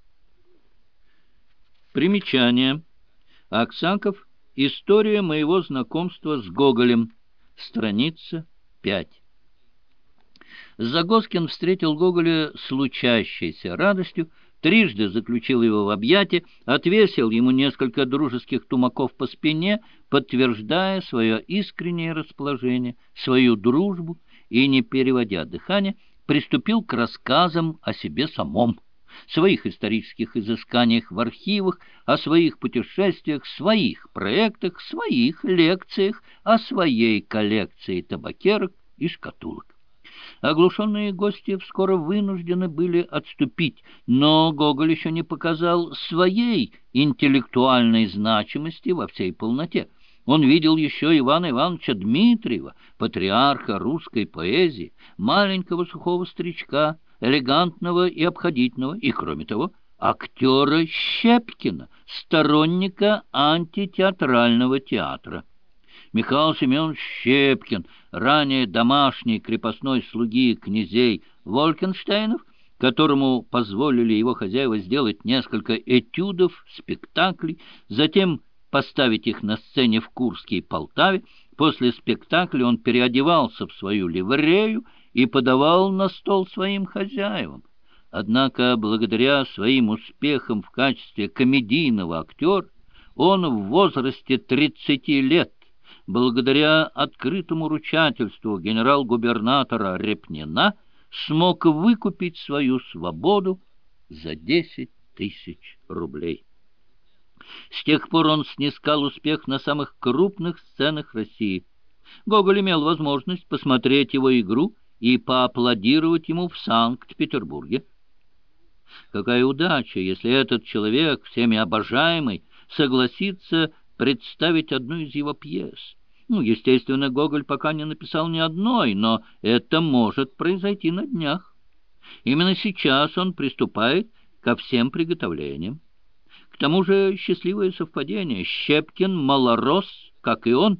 Примечание. Аксаков. История моего знакомства с Гоголем. Страница пять. Загоскин встретил Гоголя с лучащейся радостью, трижды заключил его в объятия, отвесил ему несколько дружеских тумаков по спине, подтверждая свое искреннее расположение, свою дружбу, и, не переводя дыхание, приступил к рассказам о себе самом, своих исторических изысканиях в архивах, о своих путешествиях, своих проектах, своих лекциях, о своей коллекции табакерок и шкатулок. Оглушенные гости вскоре вынуждены были отступить, но Гоголь еще не показал своей интеллектуальной значимости во всей полноте. Он видел еще Ивана Ивановича Дмитриева, патриарха русской поэзии, маленького сухого старичка, элегантного и обходительного, и, кроме того, актера Щепкина, сторонника антитеатрального театра. Михаил Семенович Щепкин, ранее домашний крепостной слуги князей Волькенштейнов, которому позволили его хозяева сделать несколько этюдов, спектаклей, затем поставить их на сцене в Курске и Полтаве. После спектакля он переодевался в свою ливрею и подавал на стол своим хозяевам. Однако, благодаря своим успехам в качестве комедийного актера, он в возрасте тридцати лет, благодаря открытому ручательству генерал-губернатора Репнина, смог выкупить свою свободу за десять тысяч рублей. С тех пор он снискал успех на самых крупных сценах России. Гоголь имел возможность посмотреть его игру и поаплодировать ему в Санкт-Петербурге. Какая удача, если этот человек, всеми обожаемый, согласится представить одну из его пьес. Ну, естественно, Гоголь пока не написал ни одной, но это может произойти на днях. Именно сейчас он приступает ко всем приготовлениям. К тому же счастливое совпадение. Щепкин малорос, как и он.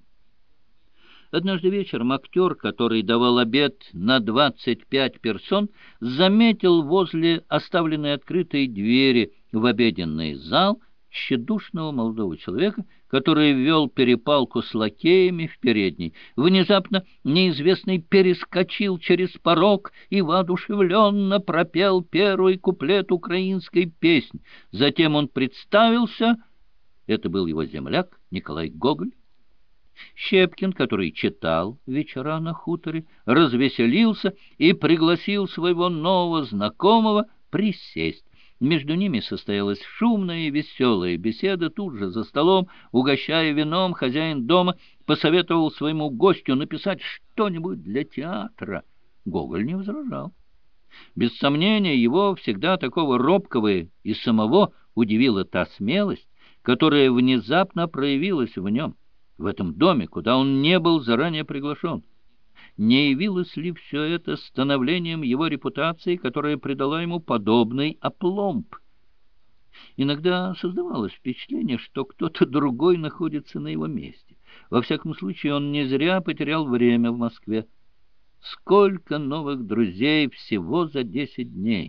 Однажды вечером актер, который давал обед на двадцать пять персон, заметил возле оставленной открытой двери в обеденный зал тщедушного молодого человека, который вел перепалку с лакеями в передней. Внезапно неизвестный перескочил через порог и воодушевленно пропел первый куплет украинской песни. Затем он представился. Это был его земляк Николай Гоголь. Щепкин, который читал вечера на хуторе, развеселился и пригласил своего нового знакомого присесть. Между ними состоялась шумная и веселая беседа. Тут же за столом, угощая вином, хозяин дома посоветовал своему гостю написать что-нибудь для театра. Гоголь не возражал. Без сомнения, его, всегда такого робкого и самого, удивила та смелость, которая внезапно проявилась в нем, в этом доме, куда он не был заранее приглашен. Не явилось ли все это становлением его репутации, которая придала ему подобный опломб? Иногда создавалось впечатление, что кто-то другой находится на его месте. Во всяком случае, он не зря потерял время в Москве. Сколько новых друзей всего за десять дней!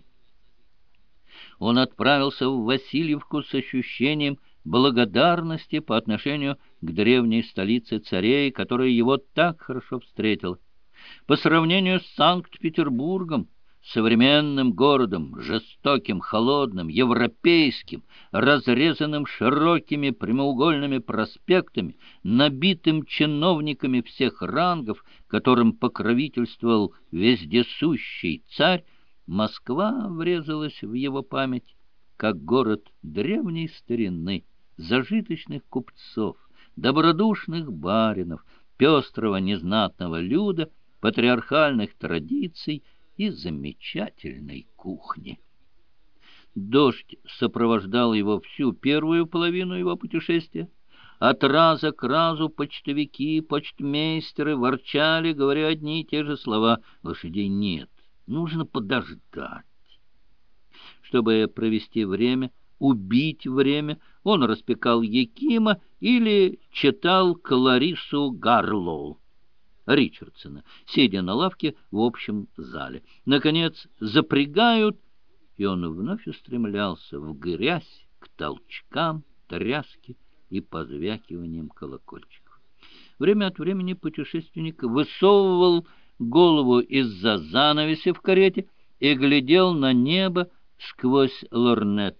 Он отправился в Васильевку с ощущением благодарности по отношению к древней столице царей, которая его так хорошо встретила. По сравнению с Санкт-Петербургом, современным городом, жестоким, холодным, европейским, разрезанным широкими прямоугольными проспектами, набитым чиновниками всех рангов, которым покровительствовал вездесущий царь, Москва врезалась в его память как город древней старины, зажиточных купцов, добродушных баринов, пестрого незнатного люда, патриархальных традиций и замечательной кухни. Дождь сопровождал его всю первую половину его путешествия. От раза к разу почтовики, почтмейстеры ворчали, говоря одни и те же слова: «Лошадей нет, нужно подождать». Чтобы провести время, убить время, он распекал Якима или читал Кларису Гарлоу Ричардсона, сидя на лавке в общем зале. Наконец запрягают, и он вновь устремлялся в грязь к толчкам, тряске и позвякиваниям колокольчиков. Время от времени путешественник высовывал голову из-за занавеси в карете и глядел на небо сквозь лорнет.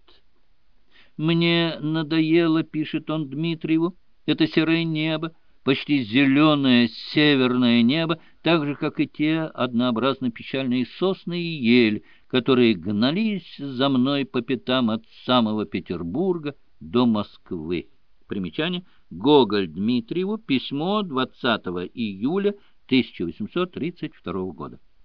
«Мне надоело, — пишет он Дмитриеву, — это серое небо, почти зеленое северное небо, так же, как и те однообразно печальные сосны и ели, которые гнались за мной по пятам от самого Петербурга до Москвы». Примечание: Гоголь Дмитриеву, письмо двадцатого июля тысяча восемьсот тридцать второго года.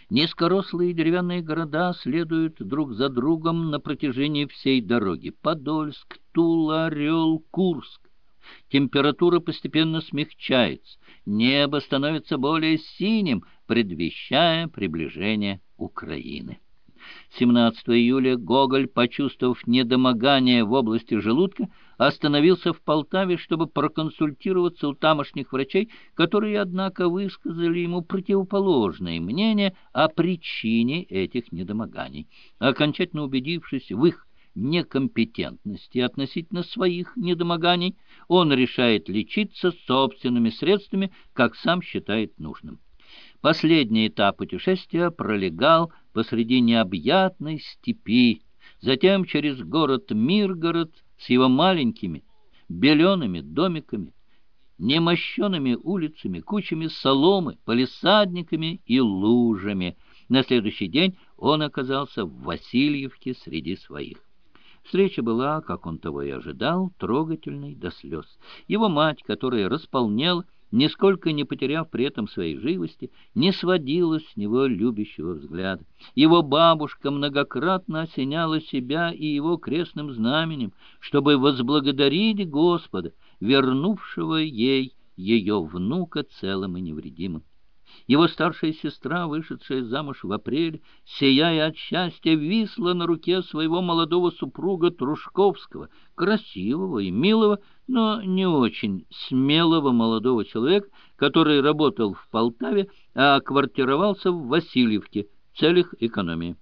Низкорослые деревянные города следуют друг за другом на протяжении всей дороги. Подольск, Тула, Орел, Курск. Температура постепенно смягчается, небо становится более синим, предвещая приближение Украины. семнадцатого июля Гоголь, почувствовав недомогание в области желудка, остановился в Полтаве, чтобы проконсультироваться у тамошних врачей, которые, однако, высказали ему противоположные мнения о причине этих недомоганий. Окончательно убедившись в их некомпетентности относительно своих недомоганий, он решает лечиться собственными средствами, как сам считает нужным. Последний этап путешествия пролегал посреди необъятной степи, затем через город Миргород с его маленькими белеными домиками, немощенными улицами, кучами соломы, палисадниками и лужами. На следующий день он оказался в Васильевке среди своих. Встреча была, как он того и ожидал, трогательной до слез. Его мать, которая располнела, нисколько не потеряв при этом своей живости, не сводила с него любящего взгляда. Его бабушка многократно осеняла себя и его крестным знаменем, чтобы возблагодарить Господа, вернувшего ей ее внука целым и невредимым. Его старшая сестра, вышедшая замуж в апреле, сияя от счастья, висла на руке своего молодого супруга Трушковского, красивого и милого, но не очень смелого молодого человека, который работал в Полтаве, а квартировался в Васильевке в целях экономии.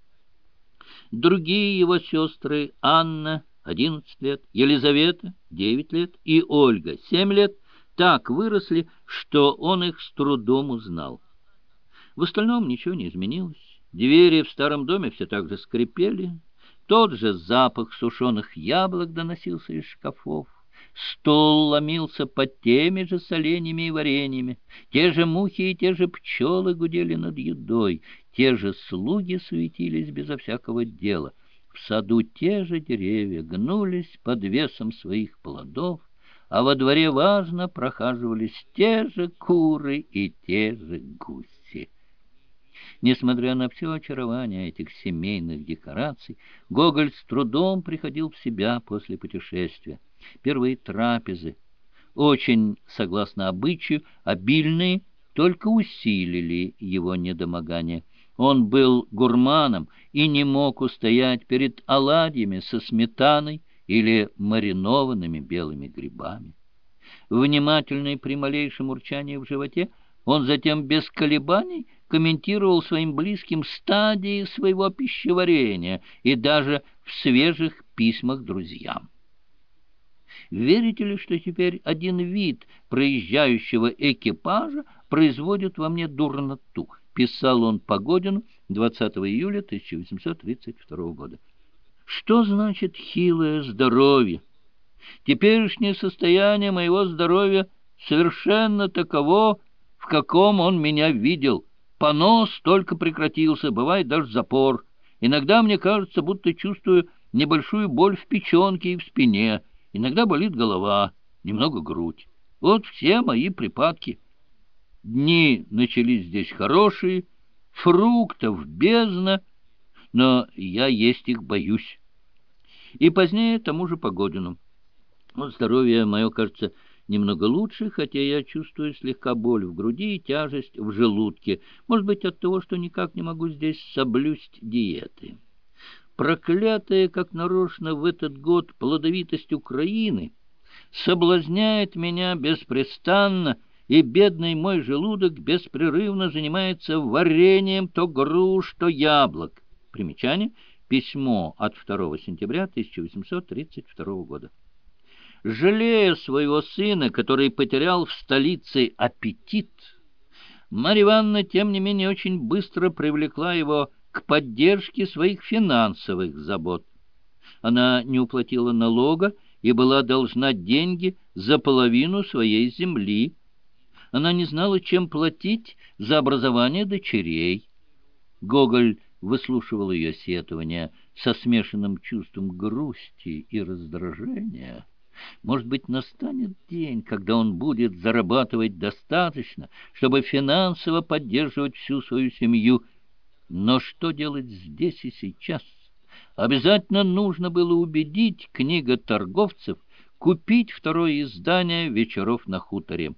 Другие его сестры, Анна, одиннадцать лет, Елизавета, девять лет, и Ольга, семь лет, так выросли, что он их с трудом узнал. В остальном ничего не изменилось. Двери в старом доме все так же скрипели, тот же запах сушеных яблок доносился из шкафов, стол ломился под теми же соленьями и вареньями, те же мухи и те же пчелы гудели над едой, те же слуги суетились безо всякого дела, в саду те же деревья гнулись под весом своих плодов, а во дворе важно прохаживались те же куры и те же гуси. Несмотря на все очарование этих семейных декораций, Гоголь с трудом приходил в себя после путешествия. Первые трапезы, очень, согласно обычаю, обильные, только усилили его недомогание. Он был гурманом и не мог устоять перед оладьями со сметаной или маринованными белыми грибами. Внимательный при малейшем урчании в животе, он затем без колебаний комментировал своим близким стадии своего пищеварения и даже в свежих письмах друзьям. «Верите ли, что теперь один вид проезжающего экипажа производит во мне дурноту?» — писал он Погодину двадцатого июля тысяча восемьсот тридцать второго года. «Что значит хилое здоровье? Теперешнее состояние моего здоровья совершенно таково, в каком он меня видел. Понос только прекратился, бывает даже запор. Иногда мне кажется, будто чувствую небольшую боль в печенке и в спине. Иногда болит голова, немного грудь. Вот все мои припадки. Дни начались здесь хорошие, фруктов бездна, но я есть их боюсь». И позднее тому же Погодину. Вот здоровье мое, кажется, немного лучше, хотя я чувствую слегка боль в груди и тяжесть в желудке. Может быть, от того, что никак не могу здесь соблюсть диеты. Проклятая, как нарочно, в этот год плодовитость Украины соблазняет меня беспрестанно, и бедный мой желудок беспрерывно занимается вареньем то груш, то яблок. Примечание. Письмо от второго сентября тысяча восемьсот тридцать второго года. Жалея своего сына, который потерял в столице аппетит, Марья Ивановна, тем не менее, очень быстро привлекла его к поддержке своих финансовых забот. Она не уплатила налога и была должна деньги за половину своей земли. Она не знала, чем платить за образование дочерей. Гоголь выслушивал ее сетования со смешанным чувством грусти и раздражения. Может быть, настанет день, когда он будет зарабатывать достаточно, чтобы финансово поддерживать всю свою семью. Но что делать здесь и сейчас? Обязательно нужно было убедить книготорговцев купить второе издание «Вечеров на хуторе».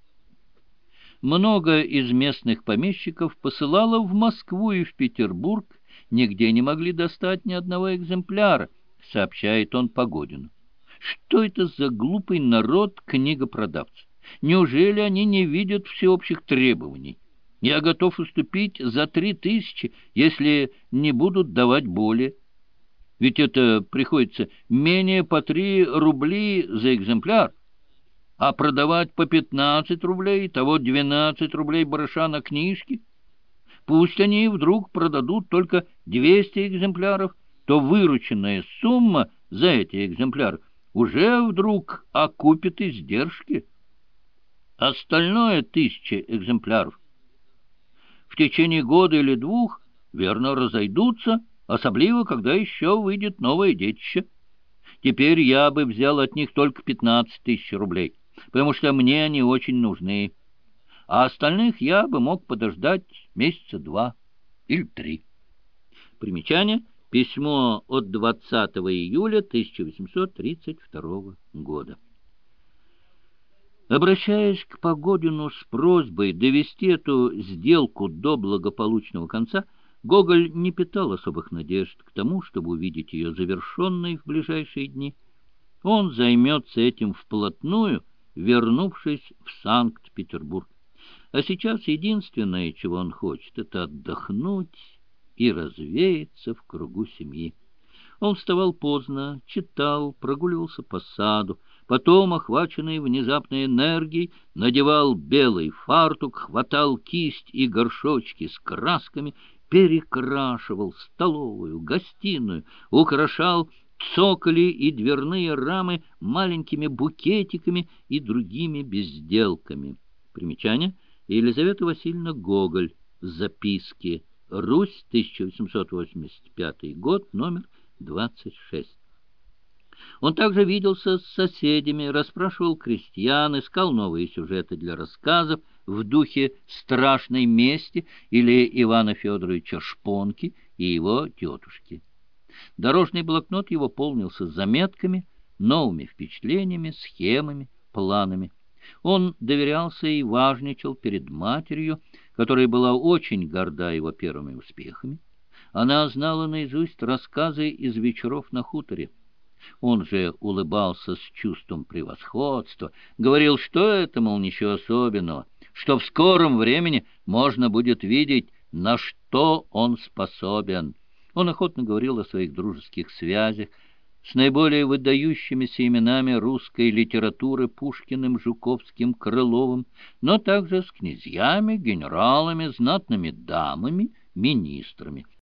Много из местных помещиков посылало в Москву и в Петербург, нигде не могли достать ни одного экземпляра, сообщает он Погодину. Что это за глупый народ книгопродавцев? Неужели они не видят всеобщих требований? Я готов уступить за три тысячи, если не будут давать более. Ведь это приходится менее по три рубли за экземпляр, а продавать по пятнадцать рублей, того двенадцать рублей барыша на книжки. Пусть они вдруг продадут только двести экземпляров, то вырученная сумма за эти экземпляры уже вдруг окупит издержки. Остальное тысяча экземпляров в течение года или двух, верно, разойдутся, особливо, когда еще выйдет новое детище. Теперь я бы взял от них только пятнадцать тысяч рублей, потому что мне они очень нужны, а остальных я бы мог подождать месяца два или три. Примечание. Письмо от двадцатого июля тысяча восемьсот тридцать второго года. Обращаясь к Погодину с просьбой довести эту сделку до благополучного конца, Гоголь не питал особых надежд к тому, чтобы увидеть ее завершенной в ближайшие дни. Он займется этим вплотную, вернувшись в Санкт-Петербург. А сейчас единственное, чего он хочет, это отдохнуть и развеяться в кругу семьи. Он вставал поздно, читал, прогуливался по саду, потом, охваченный внезапной энергией, надевал белый фартук, хватал кисть и горшочки с красками, перекрашивал столовую, гостиную, украшал цоколи и дверные рамы маленькими букетиками и другими безделками. Примечание. Елизавета Васильевна Гоголь. Записки. Русь, тысяча восемьсот восемьдесят пятый год, номер двадцать шесть. Он также виделся с соседями, расспрашивал крестьян, искал новые сюжеты для рассказов в духе «Страшной мести» или Ивана Федоровича Шпонки и его тетушки. Дорожный блокнот его полнился заметками, новыми впечатлениями, схемами, планами. Он доверялся и важничал перед матерью, которая была очень горда его первыми успехами. Она знала наизусть рассказы из «Вечеров на хуторе». Он же улыбался с чувством превосходства, говорил, что это, мол, ничего особенного, что в скором времени можно будет видеть, на что он способен. Он охотно говорил о своих дружеских связях с наиболее выдающимися именами русской литературы Пушкиным, Жуковским, Крыловым, но также с князьями, генералами, знатными дамами, министрами.